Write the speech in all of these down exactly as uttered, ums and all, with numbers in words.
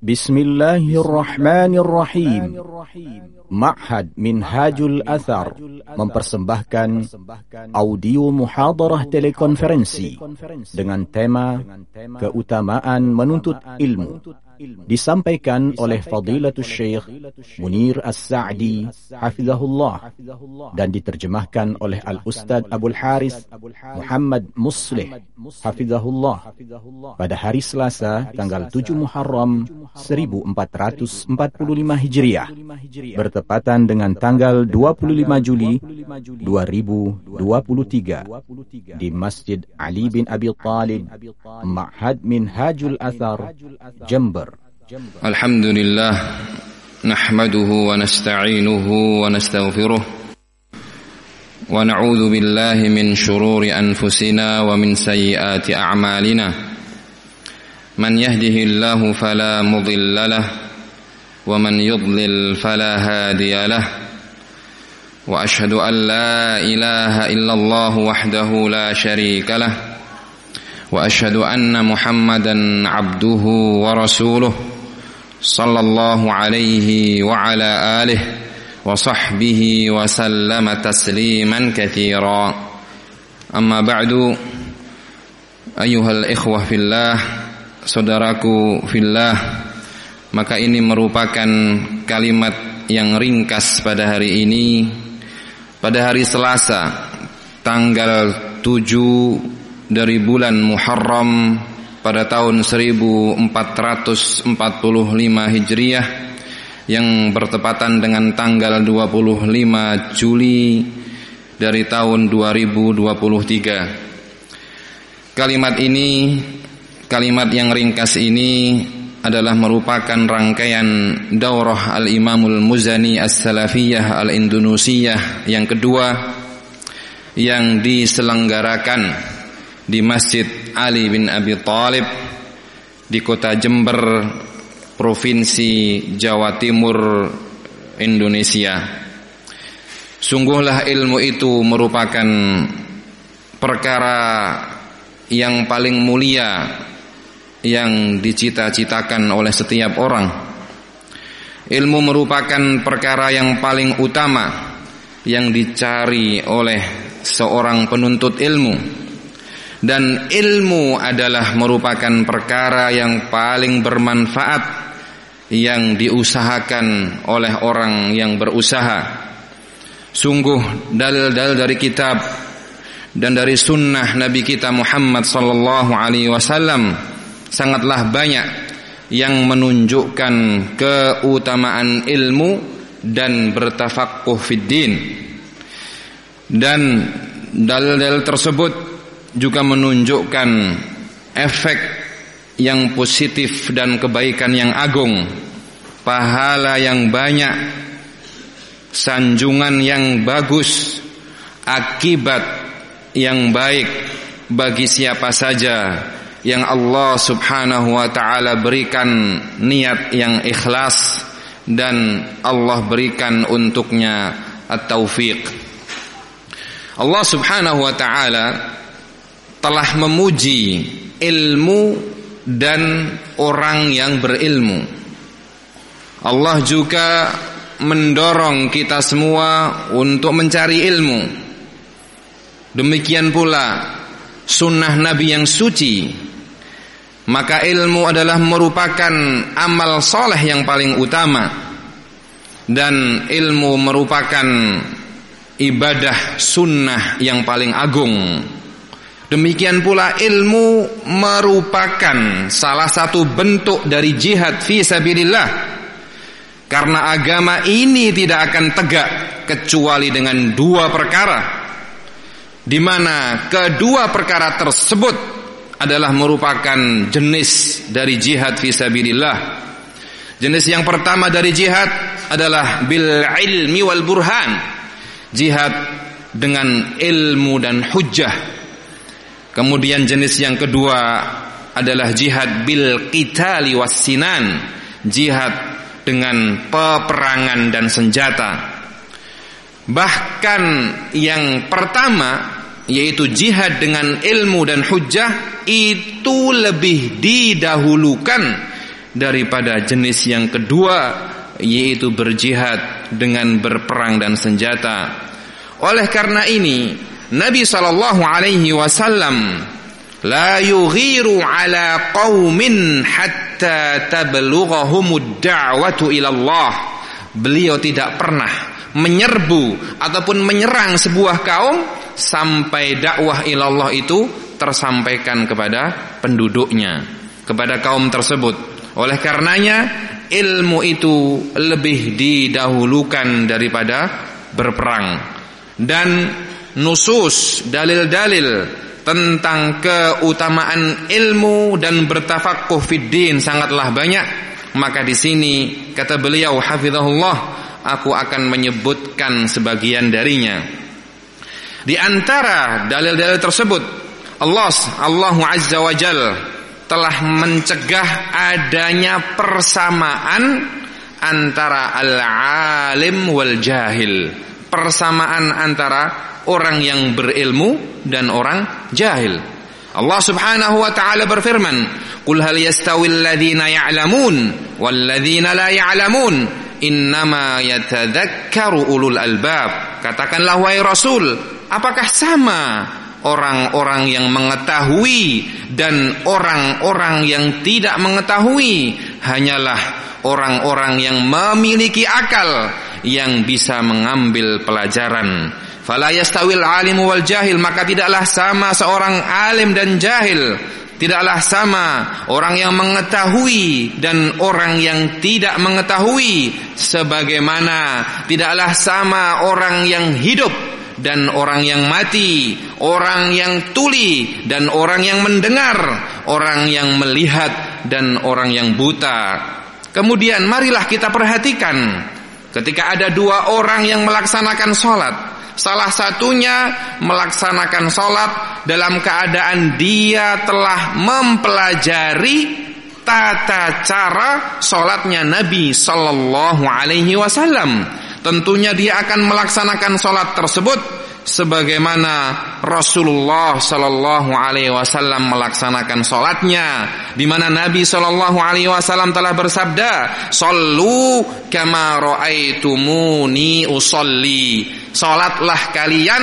Bismillahirrahmanirrahim. Ma'had Minhajul Athar mempersembahkan audio muhadarah telekonferensi dengan tema keutamaan menuntut ilmu, disampaikan oleh Fadilatul Syekh Munir As-Sa'di hafizahullah dan diterjemahkan oleh Al-Ustadz Abul Haris Muhammad Muslih hafizahullah pada hari Selasa tanggal tujuh Muharram seribu empat ratus empat puluh lima Hijriah bertepatan dengan tanggal dua puluh lima Juli dua ribu dua puluh tiga di Masjid Ali bin Abi Thalib, Ma'had Minhajul Athar, Jember. Alhamdulillah, nahmaduhu wa nasta'inuhu wa nastaghfiruh wa na'udzu billahi min shururi anfusina wa min sayyiati a'malina. Man yahdihillahu fala mudilla lahu wa man yudlil fala hadiya lahu. Wa ashhadu an la ilaha illallah wahdahu la syarika lahu wa ashhadu anna Muhammadan abduhu wa rasuluh sallallahu alaihi wa ala alihi wa sahbihi wa sallama tasliman katsira. Amma ba'du, ayyuhal ikhwah fillah, saudaraku fillah, maka ini merupakan kalimat yang ringkas pada hari ini, pada hari Selasa tanggal tujuh dari bulan Muharram pada tahun seribu empat ratus empat puluh lima Hijriah yang bertepatan dengan tanggal dua puluh lima Juli dari tahun dua ribu dua puluh tiga. Kalimat ini, kalimat yang ringkas ini adalah merupakan rangkaian daurah Al-Imamul Muzani As-Salafiyah Al-Indonusiyah yang kedua yang diselenggarakan di Masjid Ali bin Abi Thalib di kota Jember, Provinsi Jawa Timur, Indonesia. Sungguhlah ilmu itu merupakan perkara yang paling mulia yang dicita-citakan oleh setiap orang. Ilmu merupakan perkara yang paling utama yang dicari oleh seorang penuntut ilmu. Dan ilmu adalah merupakan perkara yang paling bermanfaat yang diusahakan oleh orang yang berusaha. Sungguh dalil-dalil dari kitab dan dari sunnah Nabi kita Muhammad sallallahu alaihi wasallam sangatlah banyak yang menunjukkan keutamaan ilmu dan bertafaqquh fid din. Dan dalil-dalil tersebut juga menunjukkan efek yang positif dan kebaikan yang agung, pahala yang banyak, sanjungan yang bagus, akibat yang baik bagi siapa saja yang Allah subhanahu wa ta'ala berikan niat yang ikhlas dan Allah berikan untuknya at-taufiq. Allah subhanahu wa ta'ala telah memuji ilmu dan orang yang berilmu. Allah juga mendorong kita semua untuk mencari ilmu. Demikian pula sunnah Nabi yang suci. Maka ilmu adalah merupakan amal soleh yang paling utama, dan ilmu merupakan ibadah sunnah yang paling agung. Demikian pula ilmu merupakan salah satu bentuk dari jihad fi sabilillah, karena agama ini tidak akan tegak kecuali dengan dua perkara, di mana kedua perkara tersebut adalah merupakan jenis dari jihad fi sabilillah. Jenis yang pertama dari jihad adalah bil ilmi wal burhan, jihad dengan ilmu dan hujjah. Kemudian jenis yang kedua adalah jihad bil qitali was sinan, jihad dengan peperangan dan senjata. Bahkan yang pertama, yaitu jihad dengan ilmu dan hujjah, itu lebih didahulukan daripada jenis yang kedua, yaitu berjihad dengan berperang dan senjata. Oleh karena ini Nabi sallallahu alaihi wasallam la yughiru ala qaumin hatta tablughahumud da'watu ila Allah. Beliau tidak pernah menyerbu ataupun menyerang sebuah kaum sampai dakwah ila Allah itu tersampaikan kepada penduduknya, kepada kaum tersebut. Oleh karenanya ilmu itu lebih didahulukan daripada berperang. Dan nusus, dalil-dalil tentang keutamaan ilmu dan bertafaqquh fid din sangatlah banyak. Maka di sini kata beliau hafizahullah, aku akan menyebutkan sebagian darinya. Di antara dalil-dalil tersebut, Allah Allah Azza wa Jal telah mencegah adanya persamaan antara al-alim wal jahil, persamaan antara orang yang berilmu dan orang jahil. Allah Subhanahu wa taala berfirman, "Qul hal yastawil ladzina ya'lamun wal ladzina la ya'lamun, innama yatadzakkaru ulul albab." Katakanlah wahai Rasul, apakah sama orang-orang yang mengetahui dan orang-orang yang tidak mengetahui? Hanyalah orang-orang yang memiliki akal yang bisa mengambil pelajaran. Fala yastawil alimu wal jahil, maka tidaklah sama seorang alim dan jahil. Tidaklah sama orang yang mengetahui dan orang yang tidak mengetahui. Sebagaimana tidaklah sama orang yang hidup dan orang yang mati, orang yang tuli dan orang yang mendengar, orang yang melihat dan orang yang buta. Kemudian marilah kita perhatikan ketika ada dua orang yang melaksanakan sholat, salah satunya melaksanakan sholat dalam keadaan dia telah mempelajari tata cara sholatnya Nabi Sallallahu Alaihi Wasallam. Tentunya dia akan melaksanakan sholat tersebut sebagaimana Rasulullah Sallallahu Alaihi Wasallam melaksanakan sholatnya, di mana Nabi Sallallahu Alaihi Wasallam telah bersabda, "Shollu kama ra'aitumuni usolli." Sholatlah kalian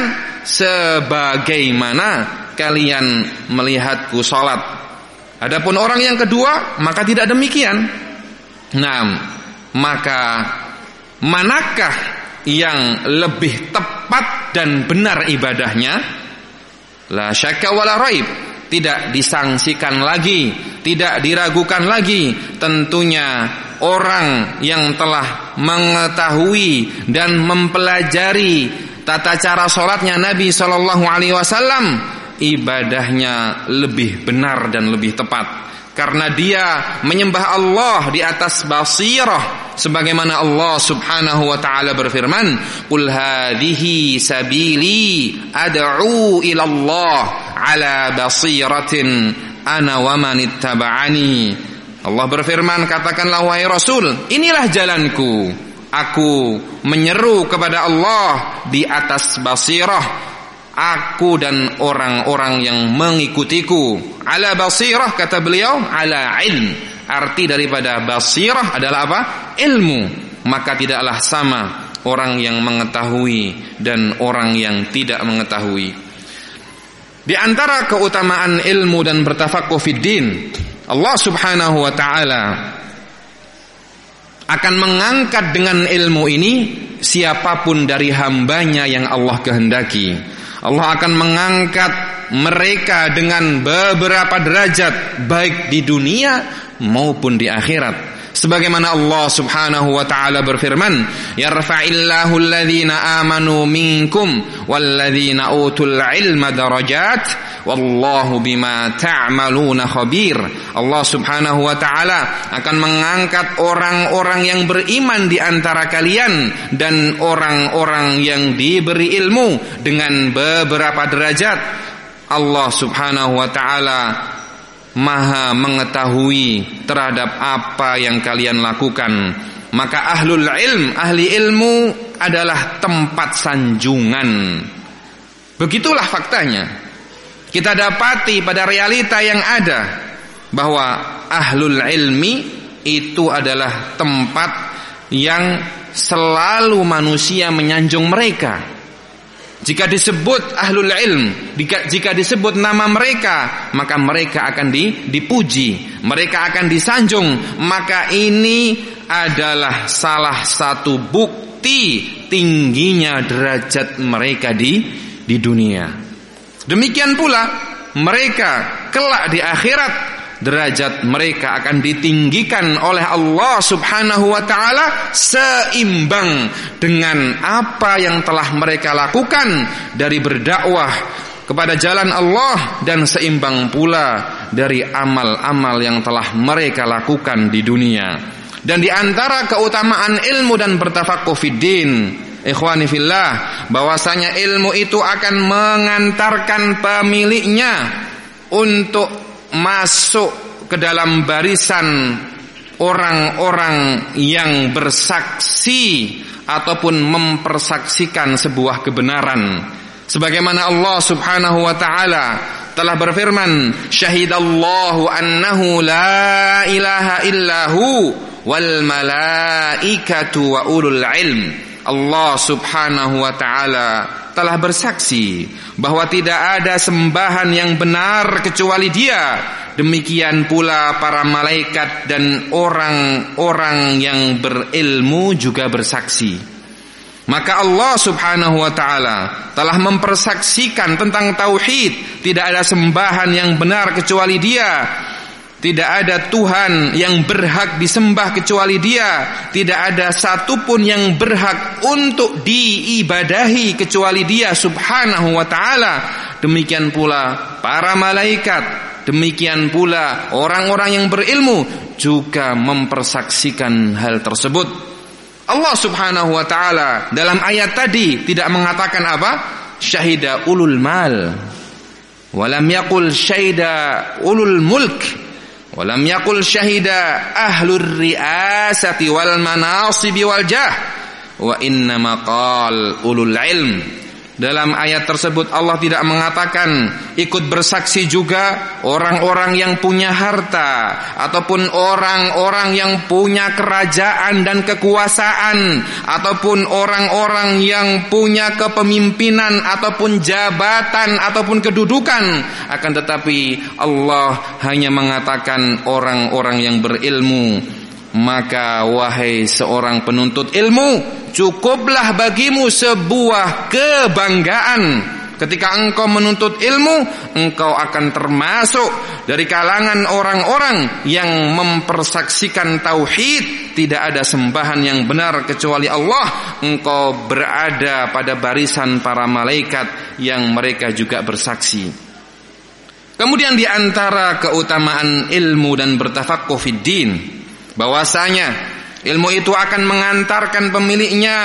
sebagaimana kalian melihatku sholat. Adapun orang yang kedua maka tidak demikian. Nah, maka manakah yang lebih tepat dan benar ibadahnya? La syakka wala raib, tidak disangsikan lagi, tidak diragukan lagi. Tentunya orang yang telah mengetahui dan mempelajari tata cara sholatnya Nabi Sallallahu Alaihi Wasallam, ibadahnya lebih benar dan lebih tepat. Karena dia menyembah Allah di atas basirah, sebagaimana Allah Subhanahu wa taala berfirman, "Qul hadhihi sabili ad'u ila Allah ala basiratin ana wa man ittaba'ani." Allah berfirman, katakanlah wahai Rasul, inilah jalanku, aku menyeru kepada Allah di atas basirah, aku dan orang-orang yang mengikutiku. Ala basirah, kata beliau, ala ilm. Arti daripada basirah adalah apa? Ilmu. Maka tidaklah sama orang yang mengetahui dan orang yang tidak mengetahui. Di antara keutamaan ilmu dan bertafaqquh fid din, Allah Subhanahu wa taala akan mengangkat dengan ilmu ini siapapun dari hambanya yang Allah kehendaki. Allah akan mengangkat mereka dengan beberapa derajat baik di dunia maupun di akhirat. Sebagaimana Allah Subhanahu wa taala berfirman, "Yarfa'illahu alladhina amanu minkum walladhina utul ilma darajat wallahu bima ta'maluna khabir." Allah Subhanahu wa taala akan mengangkat orang-orang yang beriman di antara kalian dan orang-orang yang diberi ilmu dengan beberapa derajat. Allah Subhanahu wa taala Maha mengetahui terhadap apa yang kalian lakukan. Maka ahlul ilm, ahli ilmu adalah tempat sanjungan. Begitulah faktanya. Kita dapati pada realita yang ada bahwa ahlul ilmi itu adalah tempat yang selalu manusia menyanjung mereka. Jika disebut ahlul ilm, jika, jika disebut nama mereka, maka mereka akan dipuji, mereka akan disanjung. Maka ini adalah salah satu bukti tingginya derajat mereka di di dunia. Demikian pula mereka kelak di akhirat, derajat mereka akan ditinggikan oleh Allah Subhanahu wa ta'ala seimbang dengan apa yang telah mereka lakukan dari berdakwah kepada jalan Allah, dan seimbang pula dari amal-amal yang telah mereka lakukan di dunia. Dan di antara keutamaan ilmu dan bertafaqquh fiddin, ikhwani fillah, bahwasanya ilmu itu akan mengantarkan pemiliknya untuk masuk ke dalam barisan orang-orang yang bersaksi ataupun mempersaksikan sebuah kebenaran. Sebagaimana Allah Subhanahu wa ta'ala telah berfirman, syahidallahu annahu la ilaha illahu wal malaikatu wa ulul ilm. Allah Subhanahu wa ta'ala telah bersaksi bahwa tidak ada sembahan yang benar kecuali Dia. Demikian pula para malaikat dan orang-orang yang berilmu juga bersaksi. Maka Allah Subhanahu wa ta'ala telah mempersaksikan tentang tauhid. Tidak ada sembahan yang benar kecuali Dia. Tidak ada Tuhan yang berhak disembah kecuali Dia. Tidak ada satupun yang berhak untuk diibadahi kecuali Dia Subhanahu wa ta'ala. Demikian pula para malaikat, demikian pula orang-orang yang berilmu juga mempersaksikan hal tersebut. Allah Subhanahu wa ta'ala dalam ayat tadi tidak mengatakan apa? Syahida ulul mal, walam yaqul syahida ulul mulk, walam yaqul syahida ahlur riasati wal manasibi wal jah, wa innama qal ulul ilm. Dalam ayat tersebut Allah tidak mengatakan ikut bersaksi juga orang-orang yang punya harta ataupun orang-orang yang punya kerajaan dan kekuasaan ataupun orang-orang yang punya kepemimpinan ataupun jabatan ataupun kedudukan. Akan tetapi Allah hanya mengatakan orang-orang yang berilmu. Maka wahai seorang penuntut ilmu, cukuplah bagimu sebuah kebanggaan. Ketika engkau menuntut ilmu, engkau akan termasuk dari kalangan orang-orang yang mempersaksikan tauhid. Tidak ada sembahan yang benar kecuali Allah. Engkau berada pada barisan para malaikat yang mereka juga bersaksi. Kemudian di antara keutamaan ilmu dan bertafaqquh fiddin, bahwasanya ilmu itu akan mengantarkan pemiliknya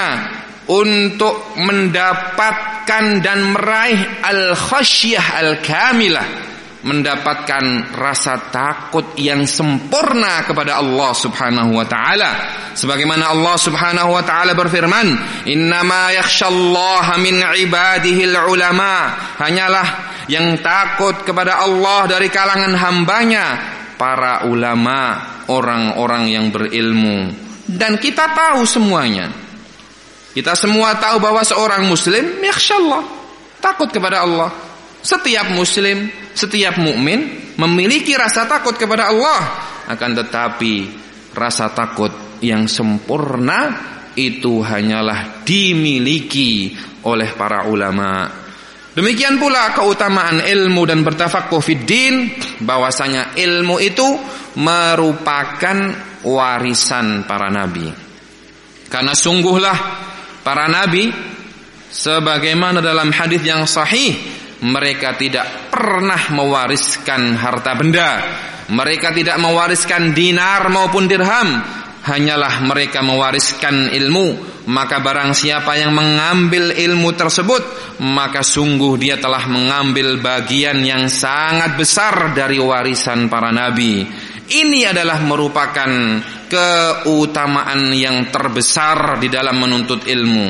untuk mendapatkan dan meraih al-khasyah al-kamilah, mendapatkan rasa takut yang sempurna kepada Allah Subhanahu wa ta'ala. Sebagaimana Allah Subhanahu wa ta'ala berfirman, innama yakhshallaha min ibadihil ulama, hanyalah yang takut kepada Allah dari kalangan hambanya para ulama, orang-orang yang berilmu. Dan kita tahu semuanya, kita semua tahu bahwa seorang muslim yakhshallah, takut kepada Allah. Setiap muslim, setiap mukmin memiliki rasa takut kepada Allah. Akan tetapi rasa takut yang sempurna itu hanyalah dimiliki oleh para ulama. Demikian pula keutamaan ilmu dan bertafaqquh fiddin, bahwasanya ilmu itu merupakan warisan para nabi. Karena sungguhlah para nabi, sebagaimana dalam hadis yang sahih, mereka tidak pernah mewariskan harta benda, mereka tidak mewariskan dinar maupun dirham, hanyalah mereka mewariskan ilmu. Maka barang siapa yang mengambil ilmu tersebut, maka sungguh dia telah mengambil bagian yang sangat besar dari warisan para nabi. Ini adalah merupakan keutamaan yang terbesar di dalam menuntut ilmu.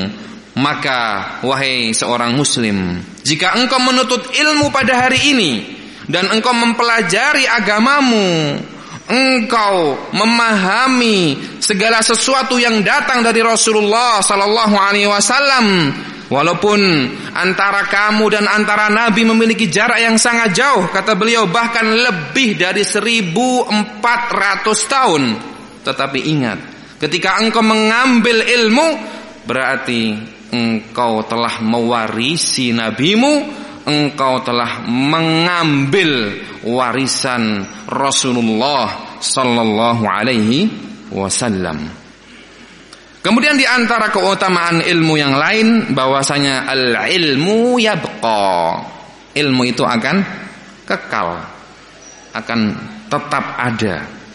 Maka wahai seorang muslim, jika engkau menuntut ilmu pada hari ini dan engkau mempelajari agamamu, engkau memahami segala sesuatu yang datang dari Rasulullah sallallahu alaihi wasallam, walaupun antara kamu dan antara Nabi memiliki jarak yang sangat jauh, kata beliau, bahkan lebih dari seribu empat ratus tahun. Tetapi ingat, ketika engkau mengambil ilmu, berarti engkau telah mewarisi nabimu, engkau telah mengambil warisan Rasulullah sallallahu alaihi wasallam. Kemudian di antara keutamaan ilmu yang lain, bahwasanya al-ilmu yabqa. Ilmu itu akan kekal, akan tetap ada.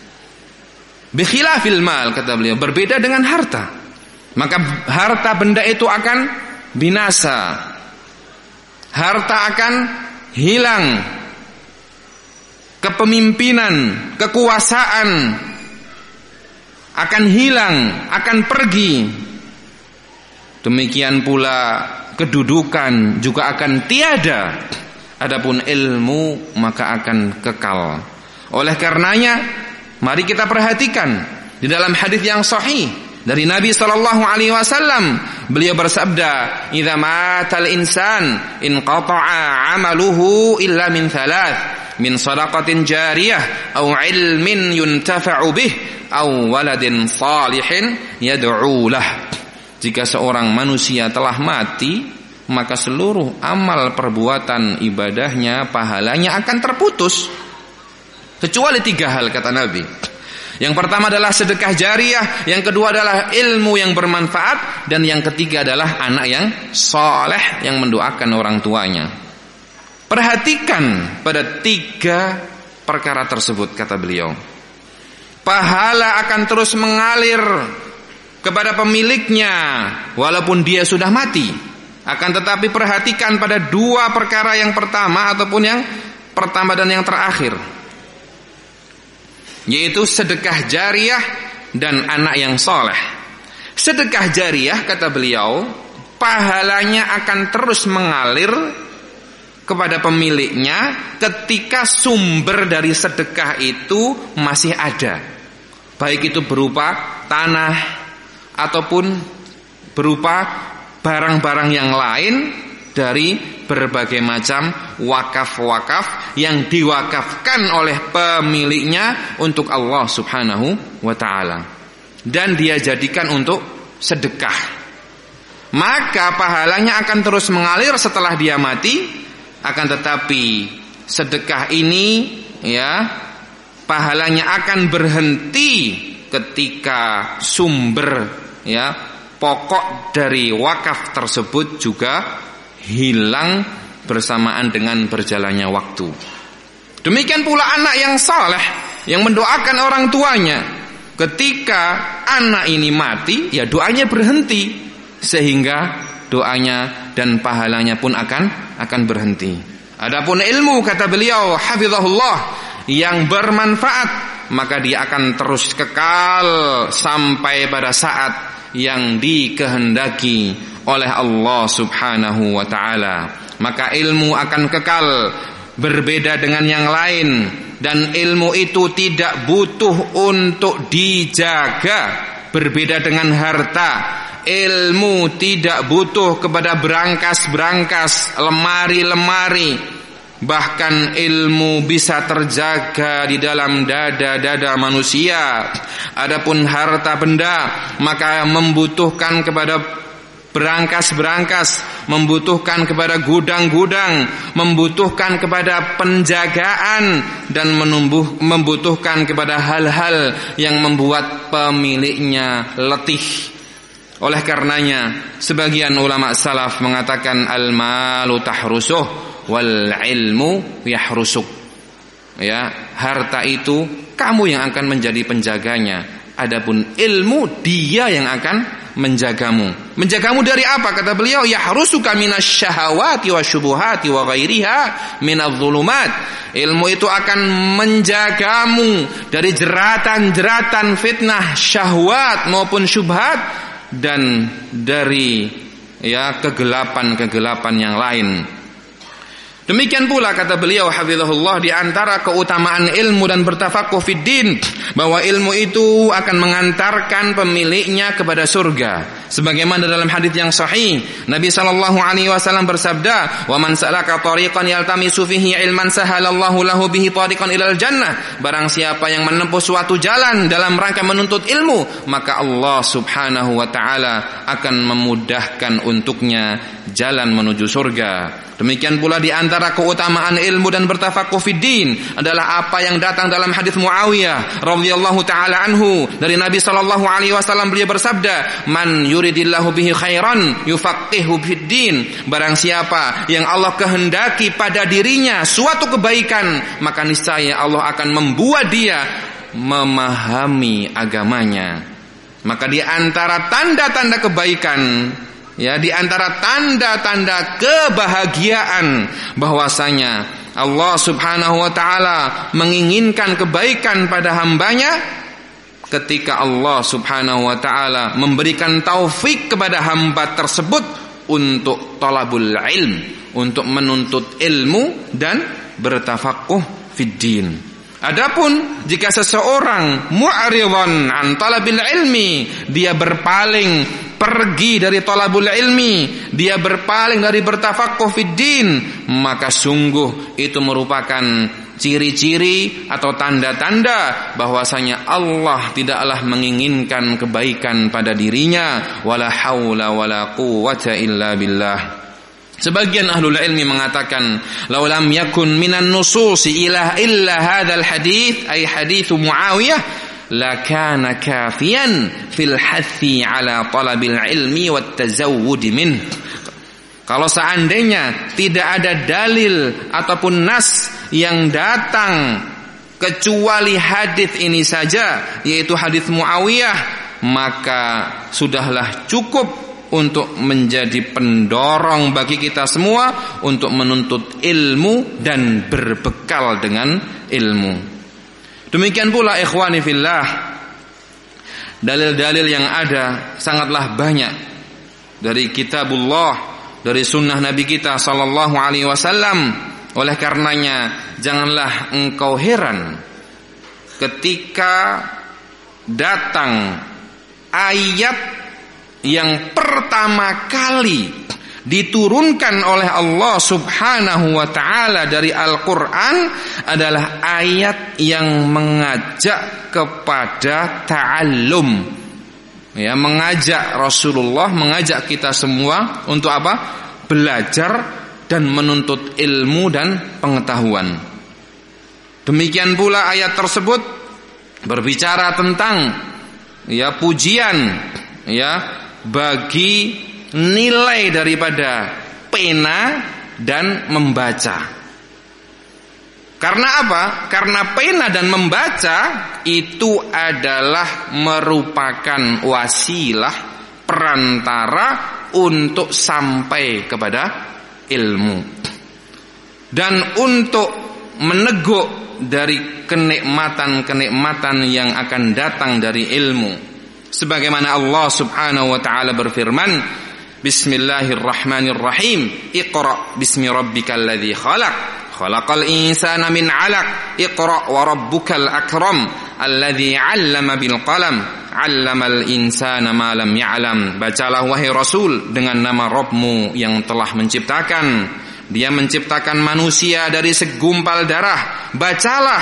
Bi khilafil mal, kata beliau, berbeda dengan harta. Maka harta benda itu akan binasa, harta akan hilang, kepemimpinan, kekuasaan akan hilang, akan pergi. Demikian pula kedudukan juga akan tiada. Adapun ilmu maka akan kekal. Oleh karenanya, mari kita perhatikan di dalam hadis yang sahih dari Nabi sallallahu alaihi wasallam, beliau bersabda, "Idza matal insan inqata'a 'amaluhu illa min thalath, min shadaqatin jariyah aw 'ilmin yuntafa'u bih aw waladin salihin yad'u lah." Jika seorang manusia telah mati, maka seluruh amal perbuatan ibadahnya, pahalanya akan terputus, kecuali tiga hal, kata Nabi. Yang pertama adalah sedekah jariyah, yang kedua adalah ilmu yang bermanfaat, dan yang ketiga adalah anak yang soleh yang mendoakan orang tuanya. Perhatikan pada tiga perkara tersebut, kata beliau. Pahala akan terus mengalir kepada pemiliknya walaupun dia sudah mati. Akan tetapi perhatikan pada dua perkara yang pertama ataupun yang pertama dan yang terakhir, yaitu sedekah jariyah dan anak yang soleh. Sedekah jariyah, kata beliau, pahalanya akan terus mengalir kepada pemiliknya ketika sumber dari sedekah itu masih ada, baik itu berupa tanah ataupun berupa barang-barang yang lain dari berbagai macam wakaf-wakaf yang diwakafkan oleh pemiliknya untuk Allah subhanahu wa ta'ala, dan dia jadikan untuk sedekah. Maka pahalanya akan terus mengalir setelah dia mati. Akan tetapi sedekah ini, ya, pahalanya akan berhenti ketika sumber, ya, pokok dari wakaf tersebut juga hilang bersamaan dengan berjalannya waktu. Demikian pula anak yang saleh yang mendoakan orang tuanya. Ketika anak ini mati, ya doanya berhenti, sehingga doanya dan pahalanya pun akan akan berhenti. Adapun ilmu, kata beliau hafizahullah, yang bermanfaat, maka dia akan terus kekal sampai pada saat yang dikehendaki oleh Allah subhanahu wa ta'ala. Maka ilmu akan kekal, berbeda dengan yang lain, dan ilmu itu tidak butuh untuk dijaga. Berbeda dengan harta, ilmu tidak butuh kepada berangkas-berangkas, lemari-lemari. Bahkan ilmu bisa terjaga di dalam dada-dada manusia. Adapun harta benda maka membutuhkan kepada berangkas-berangkas, membutuhkan kepada gudang-gudang, membutuhkan kepada penjagaan, dan menumbuh, membutuhkan kepada hal-hal yang membuat pemiliknya letih. Oleh karenanya, sebagian ulama salaf mengatakan al-malu tahrusuh wal ilmu yahrusuk. Ya, harta itu kamu yang akan menjadi penjaganya, adapun ilmu dia yang akan menjagamu. Menjagamu dari apa? Kata beliau, yahrusuka minasyahawati wasyubuhati wa ghairiha minadh-dhulumat. Ilmu itu akan menjagamu dari jeratan-jeratan fitnah syahwat maupun syubhat, dan dari, ya, kegelapan-kegelapan yang lain. Demikian pula kata beliau hafizahullah, di antara keutamaan ilmu dan bertafaqquh fid din, bahwa ilmu itu akan mengantarkan pemiliknya kepada surga. Sebagaimana dalam hadis yang sahih, Nabi sallallahu alaihi wasallam bersabda, "Wa man salaka tariqan yaltamisu fihi ilman sahalallahu lahu bihi tariqan ilal jannah." Barang siapa yang menempuh suatu jalan dalam rangka menuntut ilmu, maka Allah Subhanahu wa taala akan memudahkan untuknya jalan menuju surga. Demikian pula di antara keutamaan ilmu dan bertafaqquh fid din adalah apa yang datang dalam hadis Muawiyah radhiyallahu taala anhu dari Nabi sallallahu alaihi wasallam. Beliau bersabda, "Man yuridillahu bihi khairan yufaqihu fid din." Barang siapa yang Allah kehendaki pada dirinya suatu kebaikan, maka niscaya Allah akan membuat dia memahami agamanya. Maka di antara tanda-tanda kebaikan, ya, di antara tanda-tanda kebahagiaan, bahwasanya Allah Subhanahu wa taala menginginkan kebaikan pada hambanya ketika Allah Subhanahu wa taala memberikan taufik kepada hamba tersebut untuk talabul ilm, untuk menuntut ilmu dan bertafaqquh fid din. Adapun jika seseorang mu'ridhan an talabil ilmi, dia berpaling pergi dari talabul ilmi, dia berpaling dari bertafaqquh fid din, maka sungguh itu merupakan ciri-ciri atau tanda-tanda bahwasanya Allah tidaklah menginginkan kebaikan pada dirinya. Wala haula wala quwwata illa billah. Sebagian ahlul ilmi mengatakan, "Law lam yakun minan nususi ila illa hadzal hadits ay hadits Muawiyah la kana kafiyan fil hathi ala talabil ilmi wat tazawwud min." Kalau seandainya tidak ada dalil ataupun nas yang datang kecuali hadis ini saja, yaitu hadis Muawiyah, maka sudahlah cukup untuk menjadi pendorong bagi kita semua untuk menuntut ilmu dan berbekal dengan ilmu. Demikian pula ikhwani fillah, dalil-dalil yang ada sangatlah banyak dari kitabullah, dari sunnah Nabi kita sallallahu alaihi wasallam. Oleh karenanya janganlah engkau heran ketika datang ayat yang pertama kali diturunkan oleh Allah Subhanahu wa taala dari Al-Qur'an adalah ayat yang mengajak kepada ta'allum. Ya, mengajak Rasulullah, mengajak kita semua untuk apa? Belajar dan menuntut ilmu dan pengetahuan. Demikian pula ayat tersebut berbicara tentang ya pujian ya bagi nilai daripada pena dan membaca. Karena apa? Karena pena dan membaca itu adalah merupakan wasilah perantara untuk sampai kepada ilmu dan untuk meneguk dari kenikmatan-kenikmatan yang akan datang dari ilmu. Sebagaimana Allah Subhanahu wa taala berfirman, Bismillahirrahmanirrahim, Iqra bismi rabbikal ladzi khalaq, khalaqal insana min 'alaq, Iqra wa rabbukal akram, alladzi 'allama bil qalam, 'allamal insana ma lam ya'lam. Bacalah wahai Rasul dengan nama Rabbmu yang telah menciptakan. Dia menciptakan manusia dari segumpal darah. Bacalah,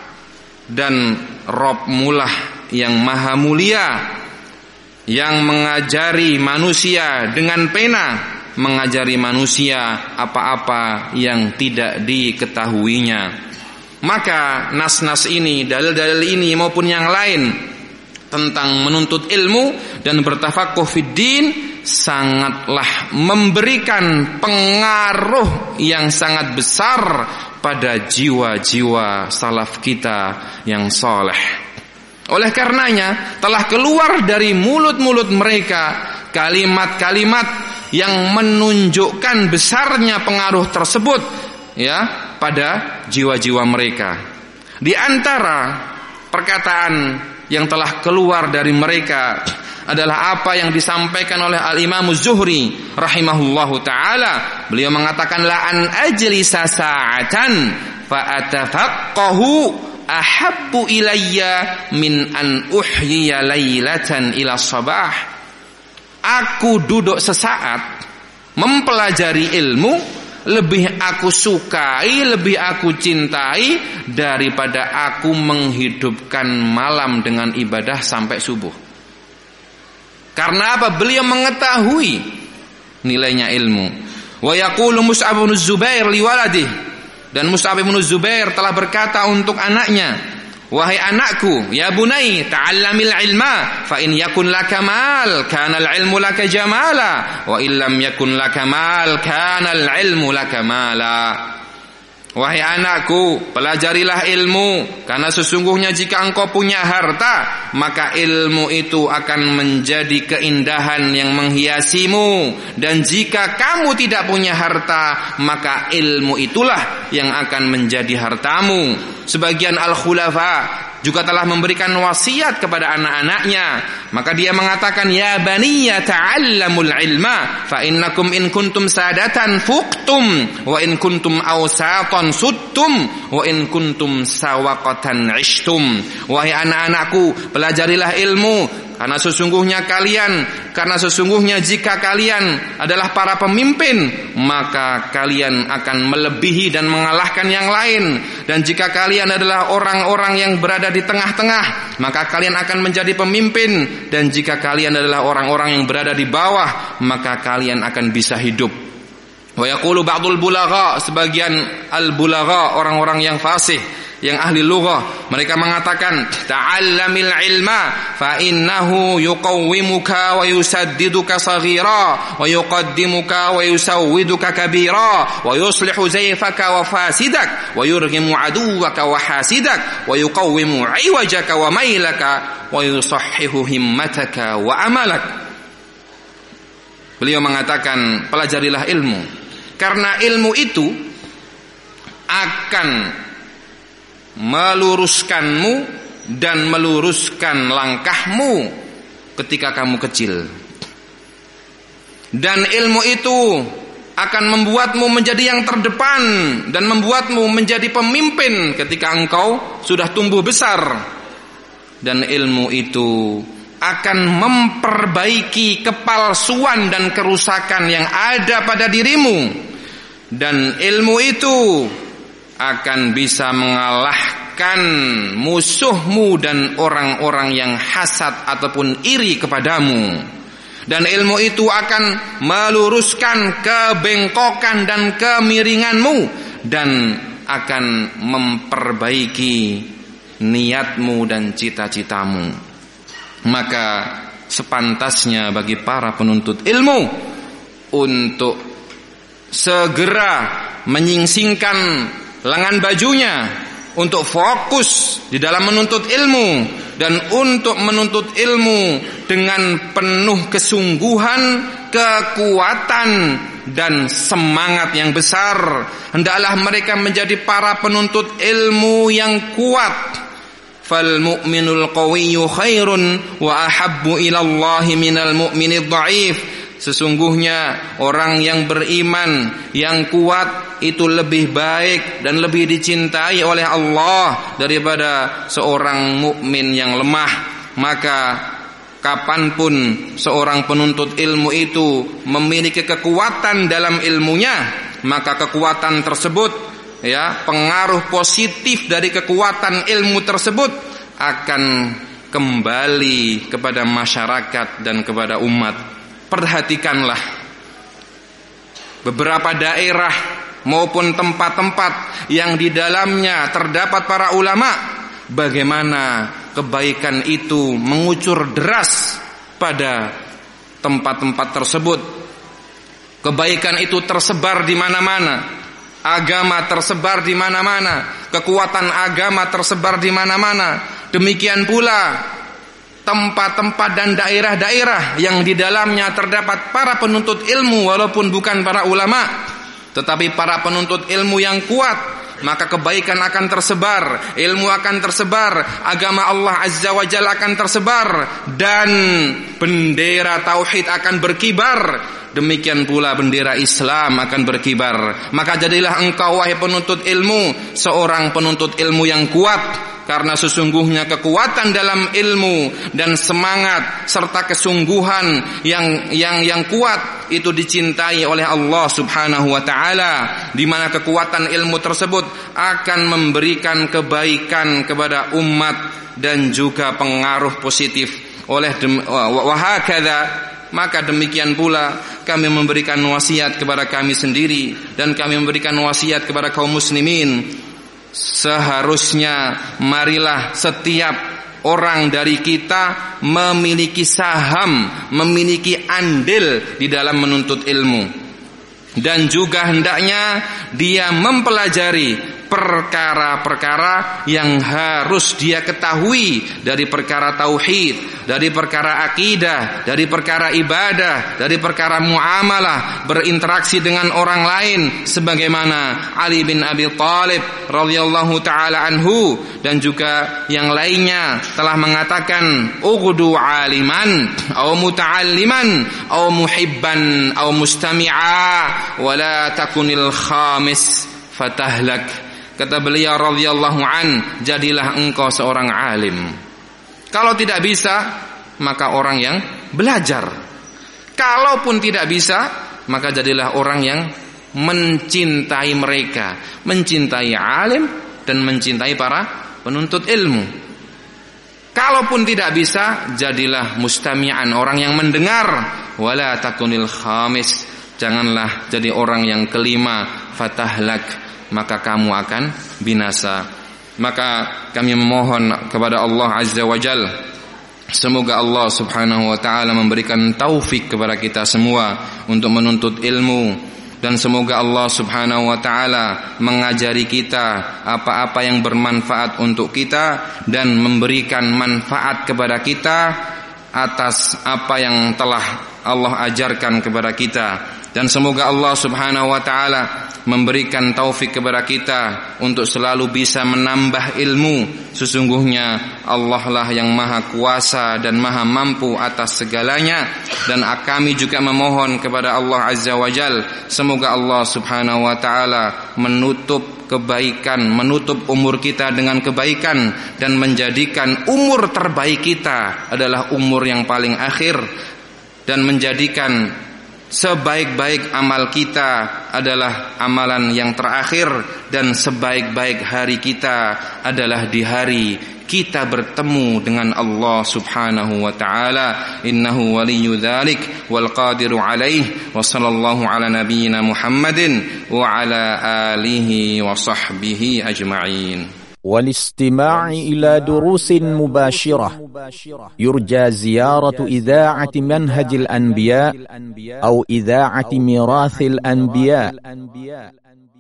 dan Rabbmu lah yang maha mulia, yang mengajari manusia dengan pena, mengajari manusia apa-apa yang tidak diketahuinya. Maka nas-nas ini, dalil-dalil ini maupun yang lain tentang menuntut ilmu dan bertafaqquh fid din sangatlah memberikan pengaruh yang sangat besar pada jiwa-jiwa salaf kita yang saleh. Oleh karenanya telah keluar dari mulut-mulut mereka kalimat-kalimat yang menunjukkan besarnya pengaruh tersebut ya pada jiwa-jiwa mereka. Di antara perkataan yang telah keluar dari mereka adalah apa yang disampaikan oleh Al-Imam Az-Zuhri rahimahullahu taala. Beliau mengatakan la an ajlisa sa'atan fa atafaqqahu ahabbu ilayya min an uhyiya lailatan ila sabah. Aku duduk sesaat mempelajari ilmu lebih aku sukai, lebih aku cintai daripada aku menghidupkan malam dengan ibadah sampai subuh. Karena apa? Beliau mengetahui nilainya ilmu. Wa yaqulu Mus'ab bin Zubair liwaladih, dan Mus'ab bin Zubair telah berkata untuk anaknya, wahai anakku, ya bunai, ta'allamil ilma, fa in yakun laka mal, kana al-ilmu laka jamala, wa in lam yakun laka mal, kana al-ilmu laka mala. Wahai anakku, pelajarilah ilmu, karena sesungguhnya jika engkau punya harta, maka ilmu itu akan menjadi keindahan yang menghiasimu. Dan jika kamu tidak punya harta, maka ilmu itulah yang akan menjadi hartamu. Sebagian al-khulafa juga telah memberikan wasiat kepada anak-anaknya. Maka dia mengatakan, ya baniya ta'allamul ilma, fa innakum in kuntum sadatan fuqtum, wa in kuntum awsatan suttum, wa in kuntum sawaqatan ishtum. Wahai anak-anakku, pelajarilah ilmu, karena sesungguhnya kalian, karena sesungguhnya jika kalian adalah para pemimpin, maka kalian akan melebihi dan mengalahkan yang lain. Dan jika kalian adalah orang-orang yang berada di tengah-tengah, maka kalian akan menjadi pemimpin. Dan jika kalian adalah orang-orang yang berada di bawah, maka kalian akan bisa hidup. Wa yaqulu ba'dul bulagha, sebagian al-bulagha, orang-orang yang fasih, yang ahli lughah, mereka mengatakan ta'allamil ilma fa innahu yuqawwimuka wa yusaddiduka saghira wa yuqaddimuka wa yusawwiduka kabira wa yuslihu zayfaka wa fasidak wa yurghimu aduwaka wa hasidak wa yuqawwimu iwajaka wa mailaka wa yusahhihu himmataka wa amalak. Beliau mengatakan, pelajarilah ilmu, karena ilmu itu akan meluruskanmu dan meluruskan langkahmu ketika kamu kecil. Dan ilmu itu akan membuatmu menjadi yang terdepan dan membuatmu menjadi pemimpin ketika engkau sudah tumbuh besar. Dan ilmu itu akan memperbaiki kepalsuan dan kerusakan yang ada pada dirimu. Dan ilmu itu akan bisa mengalahkan musuhmu dan orang-orang yang hasad ataupun iri kepadamu. Dan ilmu itu akan meluruskan kebengkokan dan kemiringanmu, dan akan memperbaiki niatmu dan cita-citamu. Maka sepantasnya bagi para penuntut ilmu untuk segera menyingsingkan lengan bajunya, untuk fokus di dalam menuntut ilmu, dan untuk menuntut ilmu dengan penuh kesungguhan, kekuatan, dan semangat yang besar. Hendaklah mereka menjadi para penuntut ilmu yang kuat. Fal mu'minul qawiyyu khairun wa ahabbu ilallahi minal mu'minid dha'if. Sesungguhnya orang yang beriman, yang kuat, itu lebih baik dan lebih dicintai oleh Allah daripada seorang mukmin yang lemah. Maka kapanpun seorang penuntut ilmu itu memiliki kekuatan dalam ilmunya, maka kekuatan tersebut, ya, pengaruh positif dari kekuatan ilmu tersebut akan kembali kepada masyarakat dan kepada umat. Perhatikanlah beberapa daerah maupun tempat-tempat yang di dalamnya terdapat para ulama, bagaimana kebaikan itu mengucur deras pada tempat-tempat tersebut. Kebaikan itu tersebar di mana-mana, agama tersebar di mana-mana, kekuatan agama tersebar di mana-mana. Demikian pula tempat-tempat dan daerah-daerah yang di dalamnya terdapat para penuntut ilmu, walaupun bukan para ulama, tetapi para penuntut ilmu yang kuat, maka kebaikan akan tersebar, ilmu akan tersebar, agama Allah Azza wa Jalla akan tersebar, dan bendera tauhid akan berkibar. Demikian pula bendera Islam akan berkibar. Maka jadilah engkau wahai penuntut ilmu seorang penuntut ilmu yang kuat, karena sesungguhnya kekuatan dalam ilmu dan semangat serta kesungguhan yang yang yang kuat itu dicintai oleh Allah Subhanahu wa taala, di mana kekuatan ilmu tersebut akan memberikan kebaikan kepada umat dan juga pengaruh positif. Oleh wahakadha, maka demikian pula kami memberikan wasiat kepada kami sendiri dan kami memberikan wasiat kepada kaum muslimin. Seharusnya marilah setiap orang dari kita memiliki saham, memiliki andil di dalam menuntut ilmu, dan juga hendaknya dia mempelajari perkara-perkara yang harus dia ketahui dari perkara tauhid, dari perkara akidah, dari perkara ibadah, dari perkara muamalah, berinteraksi dengan orang lain, sebagaimana Ali bin Abi Thalib radhiyallahu taala anhu dan juga yang lainnya telah mengatakan, ughdu aliman aw muta'alliman aw muhibban aw mustami'a wa la takunil khamis fatahlak. Kata beliau radhiyallahu an, jadilah engkau seorang alim. Kalau tidak bisa, maka orang yang belajar. Kalaupun tidak bisa, maka jadilah orang yang mencintai mereka, mencintai alim dan mencintai para penuntut ilmu. Kalaupun tidak bisa, jadilah mustami'an, orang yang mendengar. Wala takunil khamis, janganlah jadi orang yang kelima, fatahlak, maka kamu akan binasa. Maka kami memohon kepada Allah Azza wa Jal, semoga Allah Subhanahu wa taala memberikan taufik kepada kita semua untuk menuntut ilmu, dan semoga Allah Subhanahu wa taala mengajari kita apa-apa yang bermanfaat untuk kita dan memberikan manfaat kepada kita atas apa yang telah Allah ajarkan kepada kita. Dan semoga Allah Subhanahu wa taala memberikan taufik kepada kita untuk selalu bisa menambah ilmu. Sesungguhnya Allah lah yang maha kuasa dan maha mampu atas segalanya. Dan kami juga memohon kepada Allah Azza wa Jal, semoga Allah Subhanahu wa taala menutup kebaikan, menutup umur kita dengan kebaikan, dan menjadikan umur terbaik kita adalah umur yang paling akhir, dan menjadikan sebaik-baik amal kita adalah amalan yang terakhir, dan sebaik-baik hari kita adalah di hari kita bertemu dengan Allah Subhanahu wa taala. Innahu waliyyu dzalik wal qadiru alaih. Wa sallallahu ala nabiyyina Muhammadin wa ala alihi wa sahbihi ajma'in. والاستماع إلى دروس مباشرة يرجى زيارة إذاعة منهج الأنبياء أو إذاعة ميراث الأنبياء